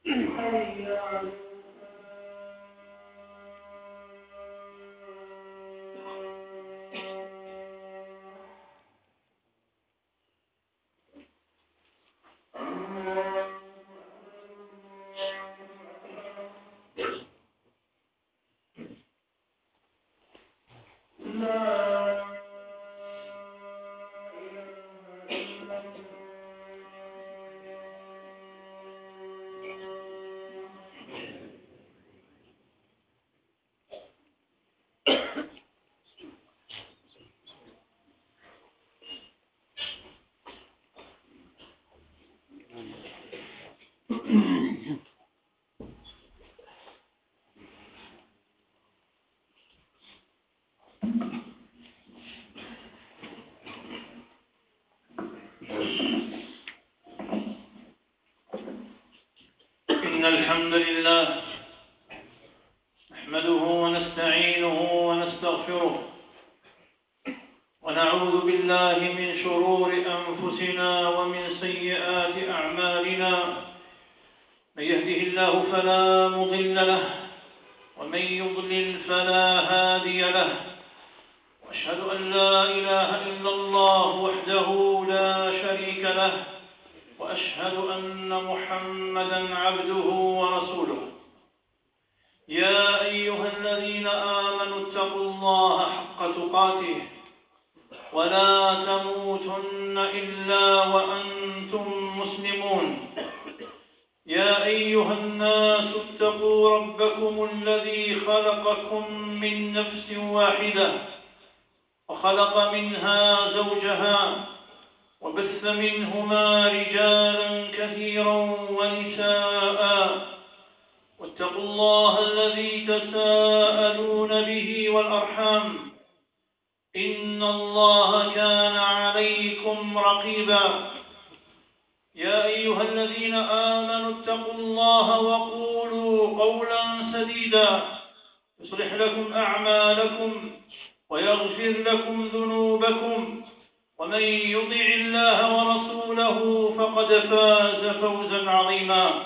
إن الحمد لله نحمده ونستعينه ونستغفره ونعوذ بالله من شرور أنفسنا ومن سيئات أعمالنا. من يهده الله فلا مضل له ومن يضلل فلا هادي له، وأشهد أن لا إله إلا الله وحده لا شريك له، وأشهد أن محمدًا عبده ورسوله. يا أيها الذين آمنوا اتقوا الله حق تقاته ولا تموتن إلا وأنتم مسلمون. يا أيها الناس اتقوا ربكم الذي خلقكم من نفس واحدة وخلق منها زوجها وبث منهما رجالا كثيرا ونساء، واتقوا الله الذي تساءلون به والأرحام، إن الله كان عليكم رقيبا. يا أيها الذين آمنوا اتقوا الله وقولوا قولا سديدا يصلح لكم أعمالكم ويغفر لكم ذنوبكم، ومن يطع الله ورسوله فقد فاز فوزا عظيما.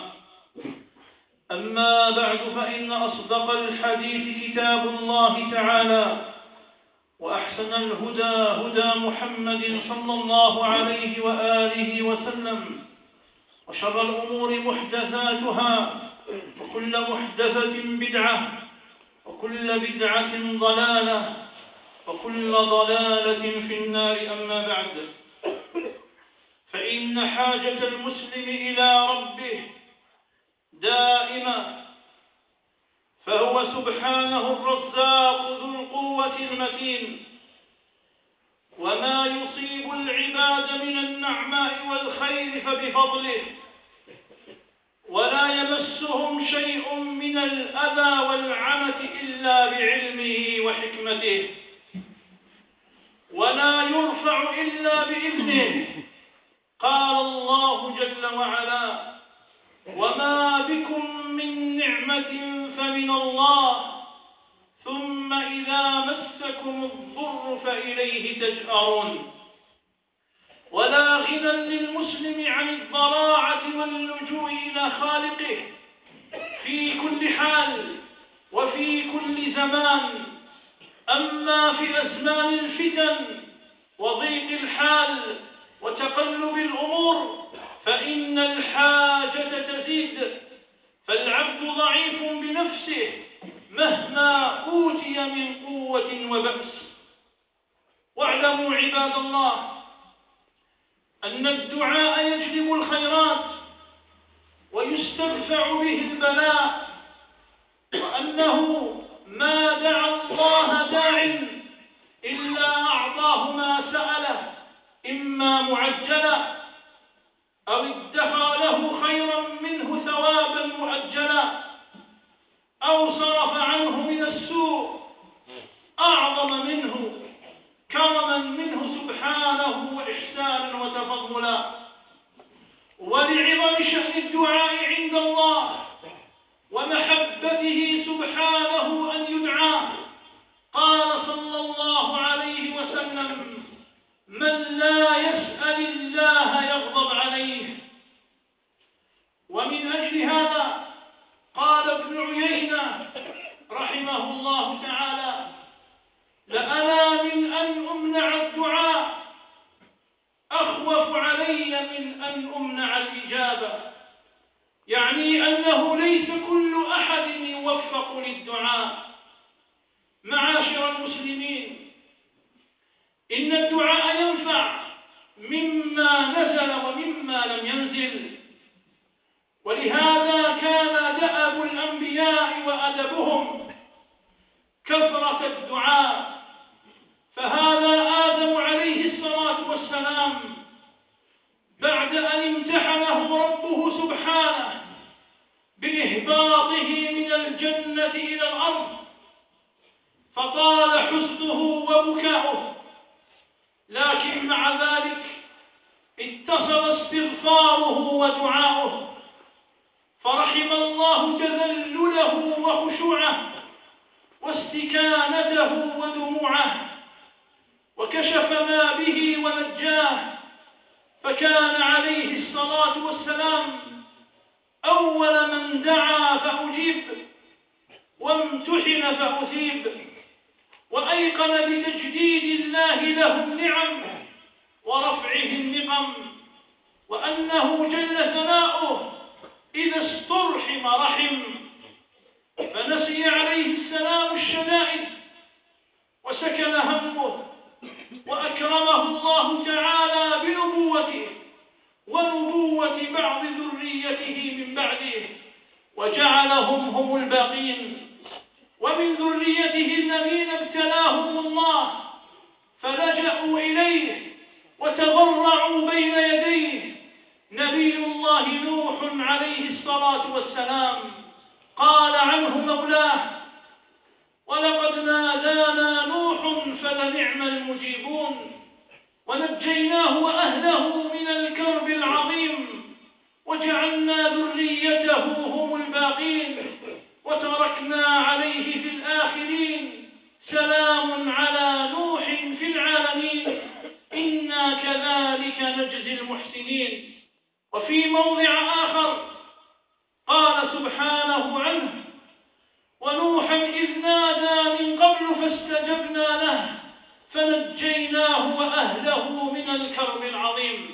أما بعد، فإن أصدق الحديث كتاب الله تعالى، وأحسن الهدى هدى محمد صلى الله عليه وآله وسلم، وشر الأمور محدثاتها، وكل محدثة بدعة، وكل بدعة ضلالة، وكل ضلالة في النار. أما بعد، فإن حاجة المسلم إلى ربه دائمة، فهو سبحانه الرزاق ذو القوة المتين، وما يصيب العباد من النعماء والخير فبفضله، ولا يمسهم شيء من الأذى والعنة إلا بعلمه وحكمته، ولا يرفع إلا بإذنه. قال الله جل وعلا: وما بكم من نعمة فمن الله، ثم إذا مسكم الضر فإليه تجأرون. ولا غنى للمسلم عن الضراعة واللجوء إلى خالقه في كل حال وفي كل زمان. أما في أزمان الفتن وضيق الحال وتقلب الأمور فإن الحاجة تزيد، فالعبد ضعيف بنفسه مهما أوتي من قوة وبأس. واعلموا عباد الله أن الدعاء يجلب الخيرات ويستدفع به البلاء، وأنه ما دعا الله داع إلا أعطاه ما سأله، إما معجلا أو ادخر له خيرا منه ثوابا مؤجلا، أو صرف عنه من السوء أعظم منه كرما منه سبحانه وإحسانا وتفضلا. ولعظم شأن الدعاء عند الله ومحبته سبحانه أن يدعى، قال صلى الله عليه وسلم: من لا يسأل الله يغضب عليه. ومن أجل هذا الله تعالى: لأنا من أن أمنع الدعاء أخوف علي من أن أمنع الإجابة، يعني أنه ليس كل أحد يوفق للدعاء. معاشر المسلمين، إن الدعاء ينفع مما نزل ومما لم ينزل، ولهذا كان دأب الأنبياء وأدبهم كثرة الدعاء. فهذا آدم عليه الصلاة والسلام بعد أن امتحنه ربه سبحانه بإهباطه من الجنة إلى الأرض، فطال حزنه وبكاؤه، لكن مع ذلك اتصل استغفاره ودعاؤه، فرحم الله تذلله وخشوعه واستكانته ودموعه، وكشف ما به ونجاه، فكان عليه الصلاة والسلام أول من دعا فأجيب، وامتحن فأثيب، وأيقن بتجديد الله له النعم ورفعه النقم، وأنه جل ثناؤه إذا استرحم رحم، فنسي عليه السلام الشدائد وسكن همه، وأكرمه الله تعالى بنبوته ونبوة بعض ذريته من بعده، وجعلهم هم الباقين. ومن ذريته الذين ابتلاهم الله فلجأوا إليه وتضرعوا بين يديه نبي الله نوح عليه الصلاة والسلام، قال عنه مولاه: ولقد نادانا نوح فلنعم المجيبون، ونجيناه وأهله من الكرب العظيم، وجعلنا ذريته هم الباقين، وتركنا عليه في الآخرين، سلام على نوح في العالمين، إنا كذلك نجزي المحسنين. وفي موضع آخر قال سبحانه عنه: ونوحا إذ نادى من قبل فاستجبنا له فنجيناه وأهله من الكرب العظيم.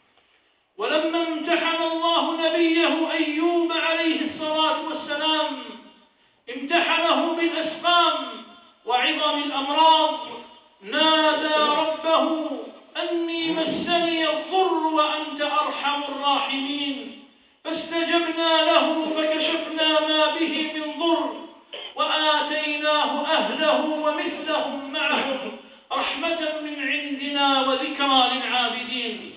ولما امتحن الله نبيه أيوب عليه الصلاة والسلام امتحنه بالأسقام وعظم الأمراض، نادى ربه: أني مسني الضر وأنت أرحم الراحمين، فاستجبنا له فكشفنا ما به من ضر، وآتيناه أهله ومثلهم معهم رحمة من عندنا وذكرى للعابدين.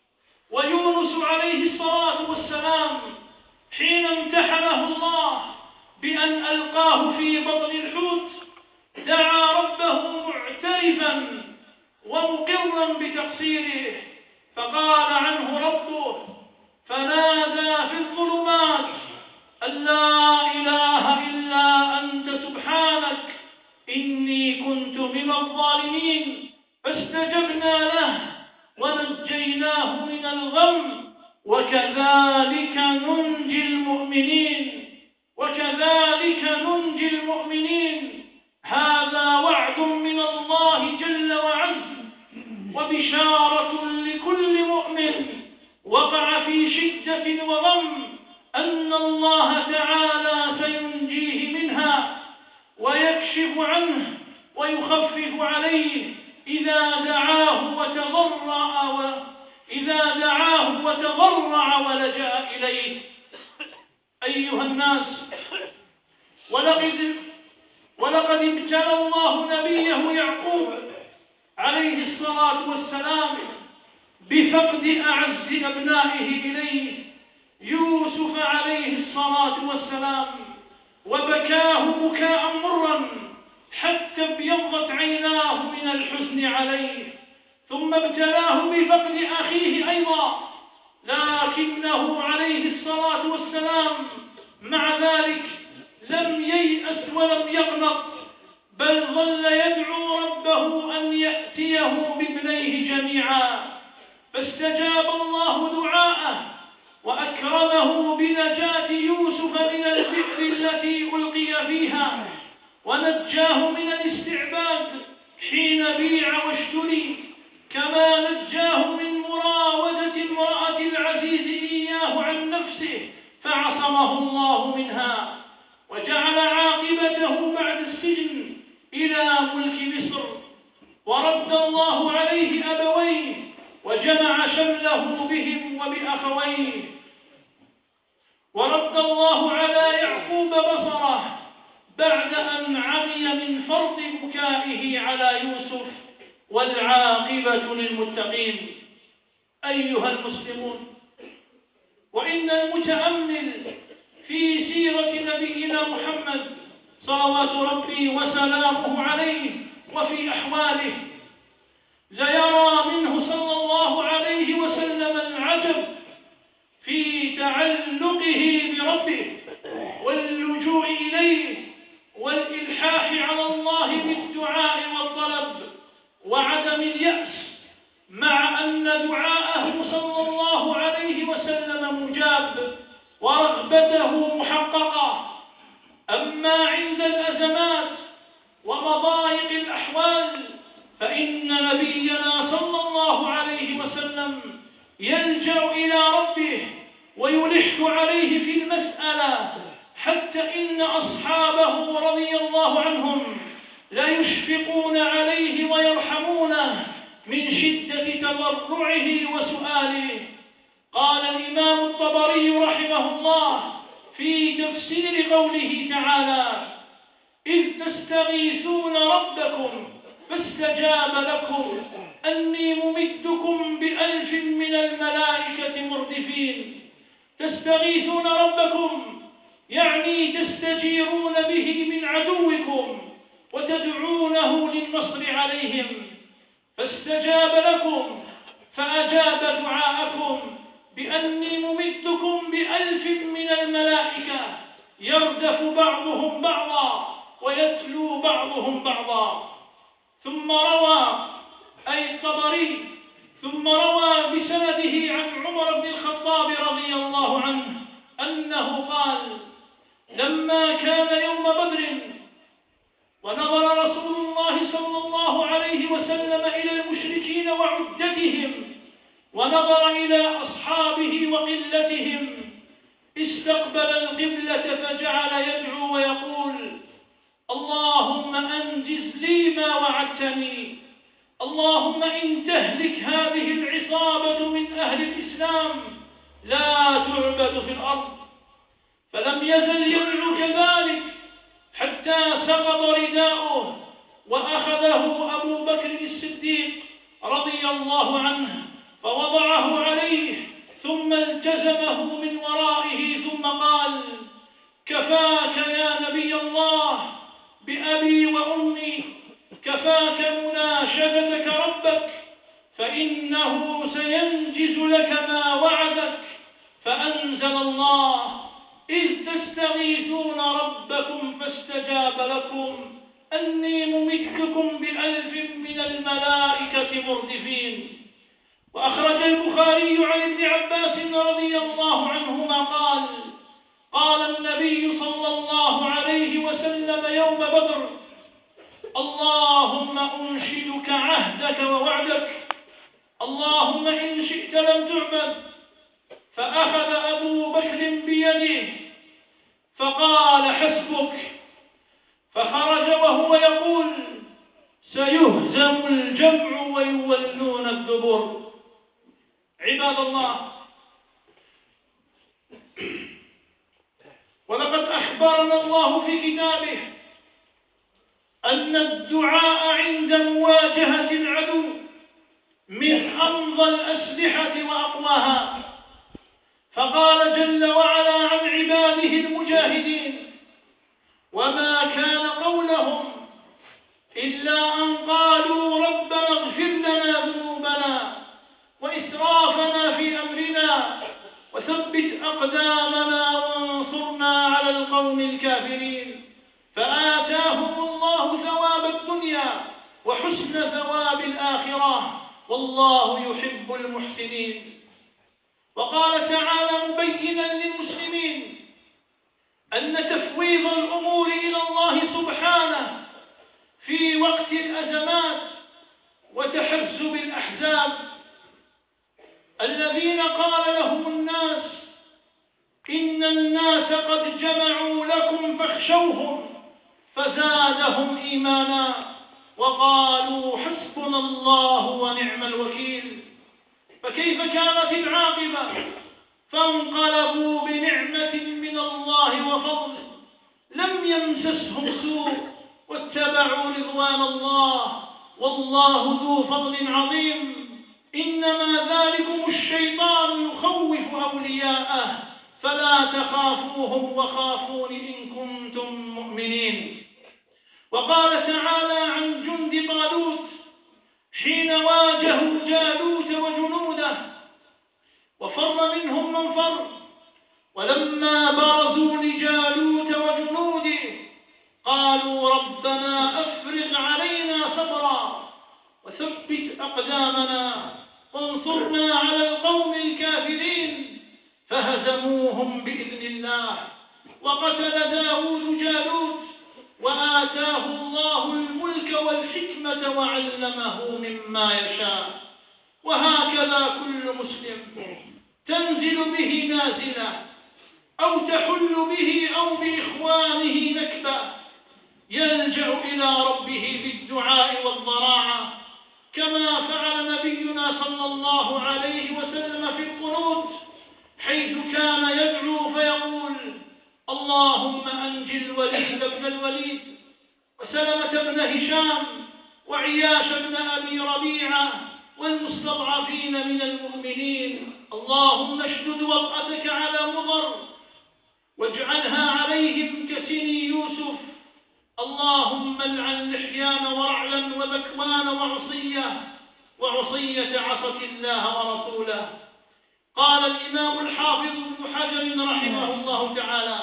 ويونس عليه الصلاة والسلام حين امتحنه الله بأن ألقاه في بطن الحوت دعا ربه معترفا ومقرا بتقصيره، فقال عنه ربه: فنادى في الظلمات أن لا إله إلا أنت سبحانك إني كنت من الظالمين، فاستجبنا له ونجيناه من الغم، وكذلك ننجي المؤمنين، وكذلك ننجي المؤمنين. هذا وعد من الله جل وعز وبشارة لكل مؤمن وقع في شدة وغم أن الله تعالى سينجيه منها ويكشف عنه ويخفف عليه إذا دعاه وتضرع ولجأ إليه. أيها الناس، ولقد ابتلى الله نبيه يعقوب عليه الصلاة والسلام بفقد أعز أبنائه إليه يوسف عليه الصلاة والسلام، وبكاه بكاء مرا حتى ابيضت عيناه من الحزن عليه، ثم ابتلاه بفقد أخيه أيضا، لكنه عليه الصلاة والسلام مع ذلك لم ييأس ولم يقنط، بل ظل يدعو ربه أن يأتيه بابنيه جميعا، فاستجاب الله دعاءه وأكرمه بنجاة يوسف من البئر التي ألقي فيها، ونجاه من الاستعباد حين بيع واشتري، كما نجاه من مراودة امرأة العزيز إياه عن نفسه فعصمه الله منها، وجعل عاقبته بعد السجن إلى ملك مصر، ورد الله عليه أبويه وجمع شمله بهم وبأخويه، ورد الله على يعقوب بصره بعد أن عمي من فرط بكائه على يوسف، والعاقبة للمتقين. أيها المسلمون، وإن المتأمل في سيرة نبينا محمد صلوات ربي وسلامه عليه وفي أحواله ليرى منه صلى الله عليه وسلم العجب في تعلقه بربه واللجوء إليه والإلحاح على الله بالدعاء والطلب وعدم اليأس، مع أن دعاءه صلى الله عليه وسلم مجاب ورغبته محققة. أما عند الأزمات ومضايق الأحوال فإن نبينا صلى الله عليه وسلم يلجأ إلى ربه ويلح عليه في المسألة، حتى إن أصحابه رضي الله عنهم ليشفقون عليه ويرحمونه من شدة تضرعه وسؤاله. قال الإمام الطبري رحمه الله في تفسير قوله تعالى: إذ تستغيثون ربكم فاستجاب لكم أني ممدكم ب1000 من الملائكة مردفين. تستغيثون ربكم يعني تستجيرون به من عدوكم وتدعونه للنصر عليهم، فاستجاب لكم فأجاب دعاءكم بأني ممدكم ب1000 من الملائكة يردف بعضهم بعضا ويتلو بعضهم بعضا. ثم روى أي الطبري بسنده عن عمر بن الخطاب رضي الله عنه أنه قال: لما كان يوم بدر ونظر رسول الله صلى الله عليه وسلم إلى المشركين وعدتهم ونظر إلى أصحابه وقلتهم استقبل القبلة فجعل يدعو ويقول: اللهم أنجز لي ما وعدتني، اللهم إن تهلك هذه العصابة من أهل الإسلام لا تعبد في الأرض. فلم يزل يدعو كذلك حتى سقط رداؤه وأخذه أبو بكر الصديق رضي الله عنه فوضعه عليه ثم التزمه من ورائه ثم قال: كفاك يا نبي الله بأبي وأمي، كفاك مناشدتك ربك فإنه سينجز لك ما وعدك. فأنزل الله: إذ تستغيثون ربكم فاستجاب لكم أني ممدكم ب1000 من الملائكة مردفين. وأخرج البخاري عن ابن عباس رضي الله عنهما قال: قال النبي صلى الله عليه وسلم يوم بدر: اللهم أنشدك عهدك ووعدك، اللهم إن شئت لم تعبد. فأخذ أبو بكر بيده فقال: حسبك. فخرج وهو يقول: سيهزم الجمع ويولون الدبر. عباد الله، ولقد أخبرنا الله في كتابه أن الدعاء عند مواجهة العدو من أمضى الأسلحة وأقواها، فقال جل وعلا عن عباده المجاهدين: وما كان قولهم إلا أن قالوا ربنا اغفر لنا ذنوبنا وإسرافنا في أمرنا وثبت أقدامنا وانصرنا على القوم الكافرين. فآتاهم الله ثواب الدنيا وحسن ثواب الآخرة والله يحب المحسنين. وقال تعالى مبينا للمسلمين: أن تفويض الأمور إلى الله سبحانه في وقت الأزمات وتحزب الأحزاب الذين قال لهم الناس إن الناس قد جمعوا لكم فاخشوهم فزادهم إيمانا وقالوا حسبنا الله ونعم الوكيل. فكيف كانت العاقبة؟ فانقلبوا بنعمة من الله وفضل لم يمسسهم سوء واتبعوا رضوان الله والله ذو فضل عظيم. إنما ذلكم الشيطان يخوف أولياءه فلا تخافوهم وخافون إن كنتم مؤمنين. وقال تعالى عن جند طالوت حين واجهوا جالوت وجنوده وفر منهم من فر ولما برزوا لجالوت وجنوده قالوا ربنا أفرغ علينا صبرا وثبت أقدامنا وانصرنا على القوم الكافرين فهزموهم بإذن الله. وقتل داود جالوت وآتاه الله الملك والحكمة وعلمه مما يشاء. وهكذا كل مسلم تنزل به نازلة أو تحل به أو بإخوانه نكبة يلجأ إلى ربه بالدعاء والضراعة كما فعل نبينا صلى الله عليه وسلم في القنوت حيث كان يدعو فيقول اللهم أنجِ الوليد بن الوليد وسلمة بن هشام وعياش بن أبي ربيعة والمستضعفين من المؤمنين. اللهم اشدد وطأتك على مضر واجعلها عليهم كسني يوسف. اللهم العن لحيان ورعلا وذكوان وعصية عصت الله ورسوله. قال الإمام الحافظ ابن حجر رحمه الله تعالى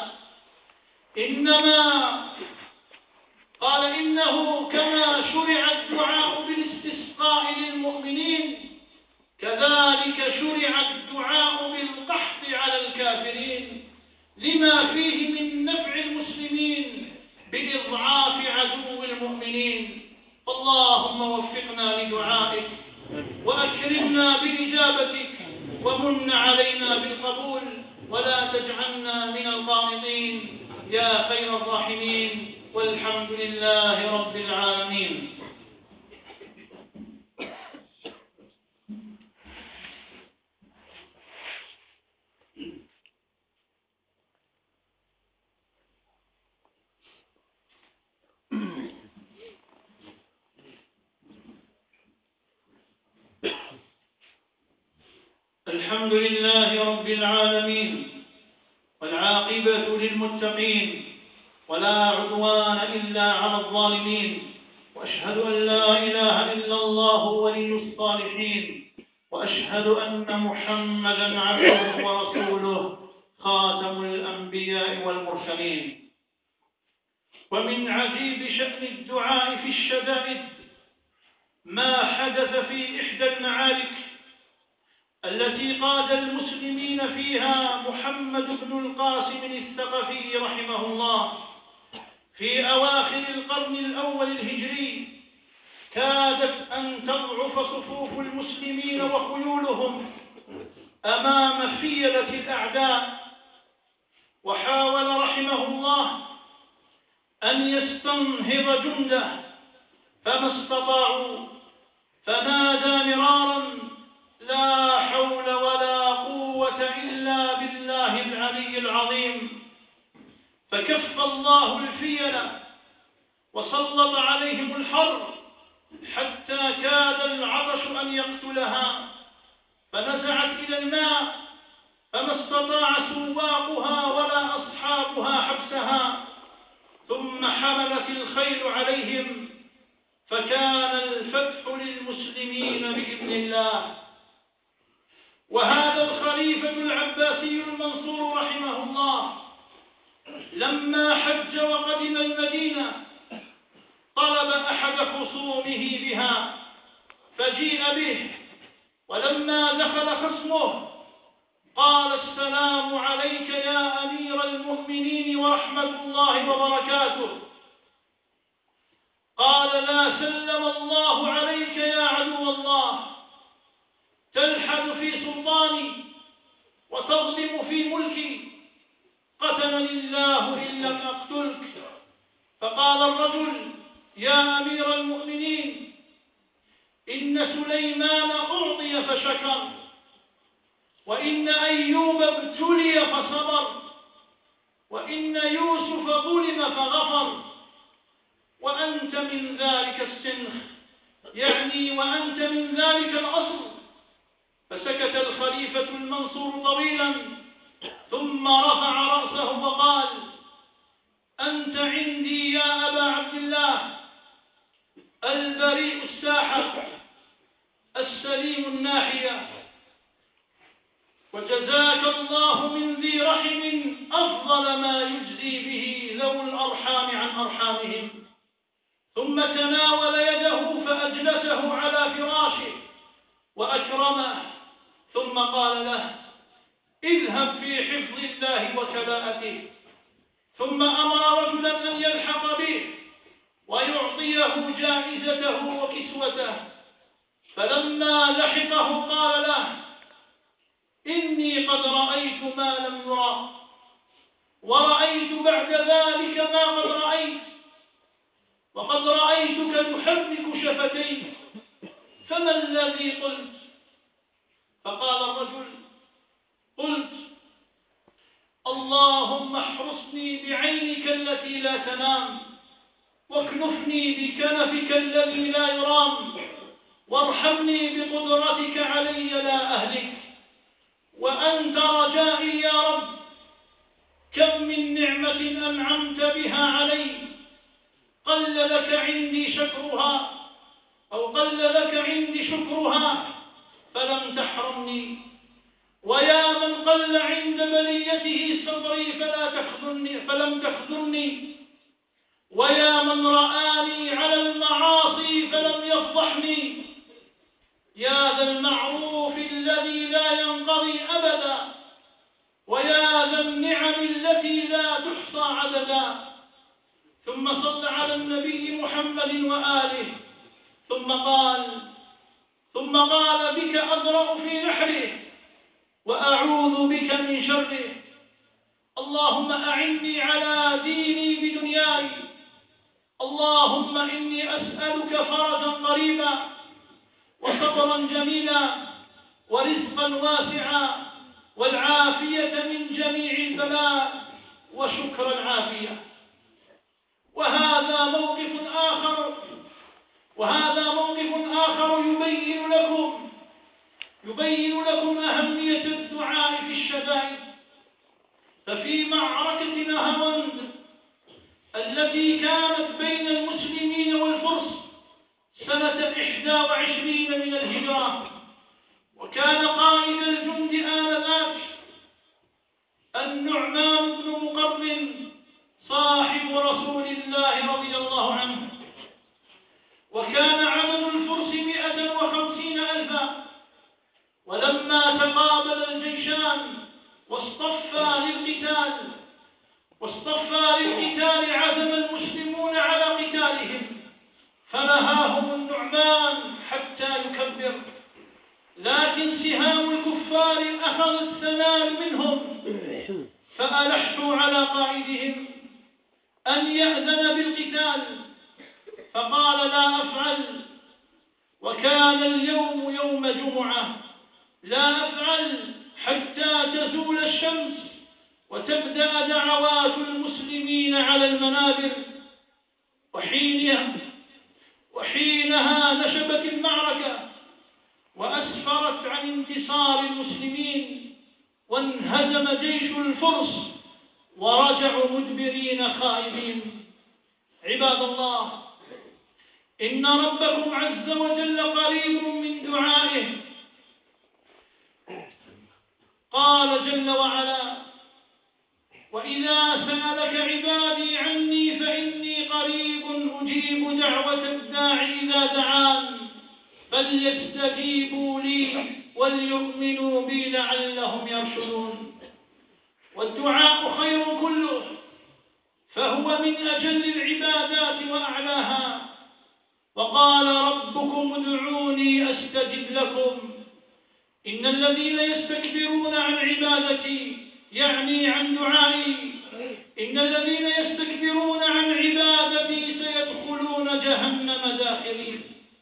إنه كما شرع الدعاء بالاستسقاء للمؤمنين كذلك شرع الدعاء بالقحط على الكافرين لما فيه من نفع المسلمين بإضعاف عدو المؤمنين. اللهم وفقنا لدعائك وأكرمنا بإجابتك ومن علينا بالقبول ولا تجعلنا من القانطين يا خير الراحمين والحمد لله رب العالمين. الحمد لله رب العالمين والعاقبة للمتقين ولا عدوان إلا على الظالمين وأشهد أن لا إله إلا الله ولي الصالحين وأشهد أن محمدًا عبده ورسوله خاتم الأنبياء والمرسلين. ومن عجيب شأن الدعاء في الشدائد ما حدث في إحدى المعارك التي قاد المسلمين فيها محمد بن القاسم الثقفي رحمه الله في أواخر القرن الأول الهجري. كادت أن تضعف صفوف المسلمين وخيولهم أمام فيلة الأعداء، وحاول رحمه الله أن يستنهض جنده فما استطاعوا، فنادى مرارا لا حول ولا قوة إلا بالله العلي العظيم، فكف الله الفيلة وسلط عليهم الحر حتى كاد العطش أن يقتلها، فنزعت إلى الماء فما استطاع سواقها ولا أصحابها حبسها، ثم حملت الخيل عليهم فكان الفتح للمسلمين بإذن الله. وهذا الخليفة العباسي المنصور رحمه الله لما حج وقدم المدينة طلب أحد خصومه بها فجيء به، ولما دخل خصمه قال: السلام عليك يا أمير المؤمنين ورحمة الله وبركاته. قال: لا سلم الله عليك يا عدو الله، تلحد في سلطاني وتظلم في ملكي، قتلني الله إن لم أقتلك. فقال الرجل: يا أمير المؤمنين، إن سليمان أعطي فشكر، وإن أيوب ابتلي فصبر، وإن يوسف ظلم فغفر، وأنت من ذلك السنخ، يعني وأنت من ذلك الأصل. فسكت الخليفة المنصور طويلا، ثم رفع رأسه وقال: أنت عندي يا أبا عبد الله البريء الساحق السليم الناحية، وجزاك الله من ذي رحم أفضل ما يجزي به ذوي الأرحام عن أرحامهم. ثم تناول يده فأجلسه على فراشه وأكرمه، ثم قال له: اذهب في حفظ الله وكلاءته. ثم أمر رجلا أن يلحق به ويعطيه جائزته وكسوته. فلما لحقه قال له: إني قد رأيت ما لم يرى، ورأيت بعد ذلك ما قد رأيت، وقد رأيتك تحرك شفتيك، فما الذي قلت؟ فقال الرجل: قلت: اللهم احرسني بعينك التي لا تنام، واكنفني بكنفك الذي لا يرام، وارحمني بقدرتك علي لا أهلك، وأنت رجائي يا رب. كم من نعمة أنعمت بها علي قل لك عندي شكرها، أو قل لك عندي شكرها فلم تحرمني. ويا من قل عند بليته صبري فلم تخذلني. ويا من رآني على المعاصي فلم يفضحني. يا ذا المعروف الذي لا ينقضي أبدا، ويا ذا النعم التي لا تحصى عددا. ثم صلى على النبي محمد وآله، ثم قال: بك أضرأ في نحره، وأعوذ بك من شره. اللهم أعني على ديني بدنياي. اللهم إني أسألك فرجا قريبا، وصبرا جميلا، ورزقا واسعا، والعافية من جميع البلاء، وشكر العافية. وهذا موقف آخر يبين لكم أهمية الدعاء في الشدائد. ففي معركة نهاوند التي كانت بين المسلمين والفرس سنة 21 من الهجرة، وكان قائد الجند آنذاك النعمان بن مقرن صاحب رسول الله رضي الله عنه، وكان عدد الفرس 150,000. ولما تقابل الجيشان واصطفى للقتال عزم المسلمون على قتالهم، فنهاهم النعمان حتى يكبر. لكن سهام الكفار أخذت تنال منهم، فألحوا على قائدهم أن يأذن بالقتال، فقال: لا أفعل. وكان اليوم يوم جمعة، لا أفعل حتى تزول الشمس وتبدأ دعوات المسلمين على المنابر. وحينها نشبت المعركة وأسفرت عن انتصار المسلمين، وانهزم جيش الفرس ورجعوا مدبرين خائبين. عباد الله، إن ربكم عز وجل قريب من دعائه. قال جل وعلا: وإذا سألك عبادي عني فإني قريب أجيب دعوة الداع إذا دعان فليستجيبوا لي وليؤمنوا بي لعلهم يرشدون. والدعاء خير كله، فهو من أجل العبادات وأعلاها. وقال ربكم ادعوني أستجب لكم. إن الذين يستكبرون عن عبادتي، يعني عن دعائي، إن الذين يستكبرون عن عبادتي سيدخلون جهنم داخرين.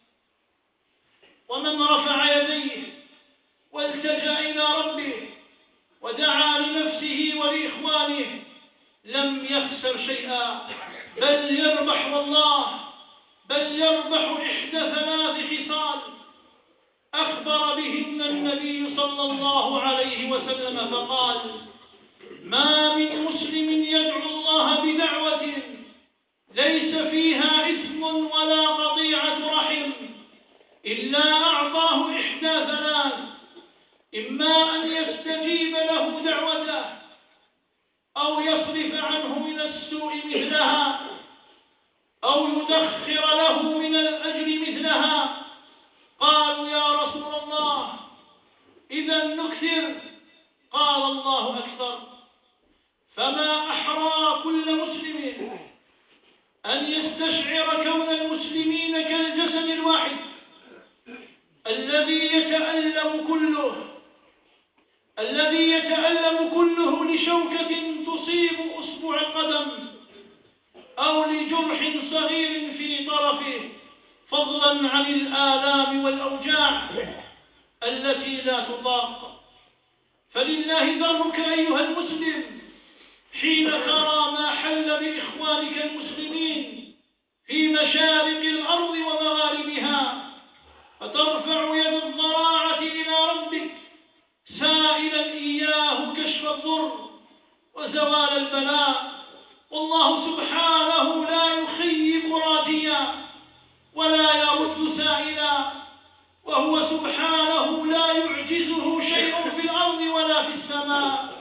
ومن رفع يديه والتجأ إلى ربه ودعا لنفسه ولإخوانه لم يخسر شيئا، بل يربح والله، بل يربح إحدى 3 خصال أخبر بهن النبي صلى الله عليه وسلم فقال: ما من مسلم يدعو الله بدعوة ليس فيها إثم ولا قطيعة رحم إلا أعطاه إحدى 3: إما أن يستجيب له دعوته، أو يصرف عنه من السوء مثلها، أو يدخر له من الأجر مثلها. قالوا: يا رسول الله، إذا نكثر؟ قال: الله أكبر. فما أحرى كل مسلم أن يستشعر كون المسلمين كالجسد الواحد الذي يتألم كله لشوكة تصيب أصبع القدم، أو لجرح صغير في طرفه، فضلا عن الآلام والأوجاع التي لا تطاق. فلله ذرك أيها المسلم حين ترى ما حل بإخوانك المسلمين في مشارق الأرض ومغاربها، فترفع يد الضراعة إلى ربك سائلا إياه كشف الضر وزوال البلاء. والله سبحانه لا يخيب راجيا ولا يرد سائلا، وهو سبحانه لا يعجزه شيء في الأرض ولا في السماء.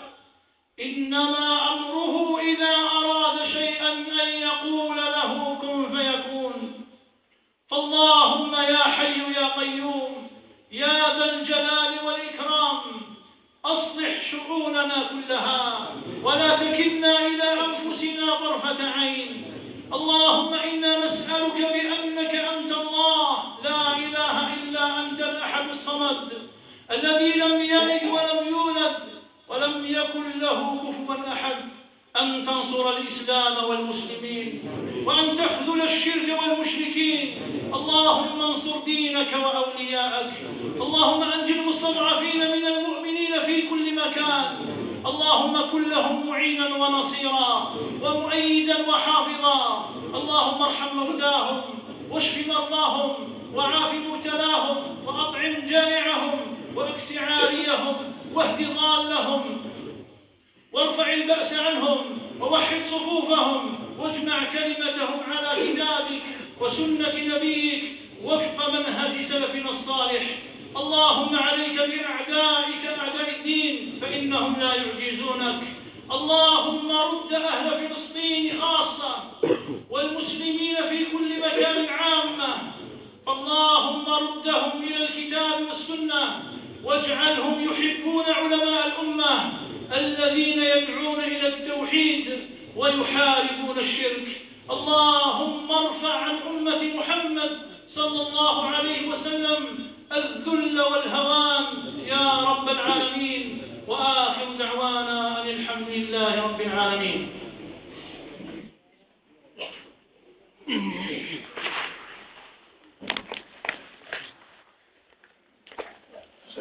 إنما أمره إذا أراد شيئا أن يقول له كن فيكون. فاللهم يا حي يا قيوم يا ذا الجلال والإكرام أصلح شؤوننا كلها ولا تكلنا إلى أنفسنا طرفة عين. اللهم إنا نسألك بأنك أنت الله لا إله إلا أنت الأحد الصمد الذي لم يلد ولم يولد ولم يكن له كفوا أحد، أن تنصر الإسلام والمسلمين وأن تخذل الشرك والمشركين. اللهم انصر دينك وأولياءك. اللهم أنج المستضعفين من المؤمنين في كل مكان. اللهم كن لهم معينا ونصيرا ومؤيدا وحافظا. اللهم ارحم موتاهم واشف مرضاهم وعاف مبتلاهم وأطعم جائعهم واكس عاريهم واهد ضالهم وارفع البأس عنهم ووحد صفوفهم واجمع كلمتهم على كتابك وسنة نبيك وفق منهج سلفنا الصالح. اللهم عليك بأعدائك أعداء الدين فإنهم لا يعجزونك. اللهم رد أهل فلسطين خاصة والمسلمين في كل مكان عامة. اللهم ردهم إلى الكتاب والسنة واجعلهم يحبون علماء الأمة الذين يدعون إلى التوحيد ويحاربون الشرك. اللهم ارفع عن أمة محمد صلى الله عليه وسلم الذل والهوان يا رب العالمين. وآخر دعوانا أن الحمد لله رب العالمين.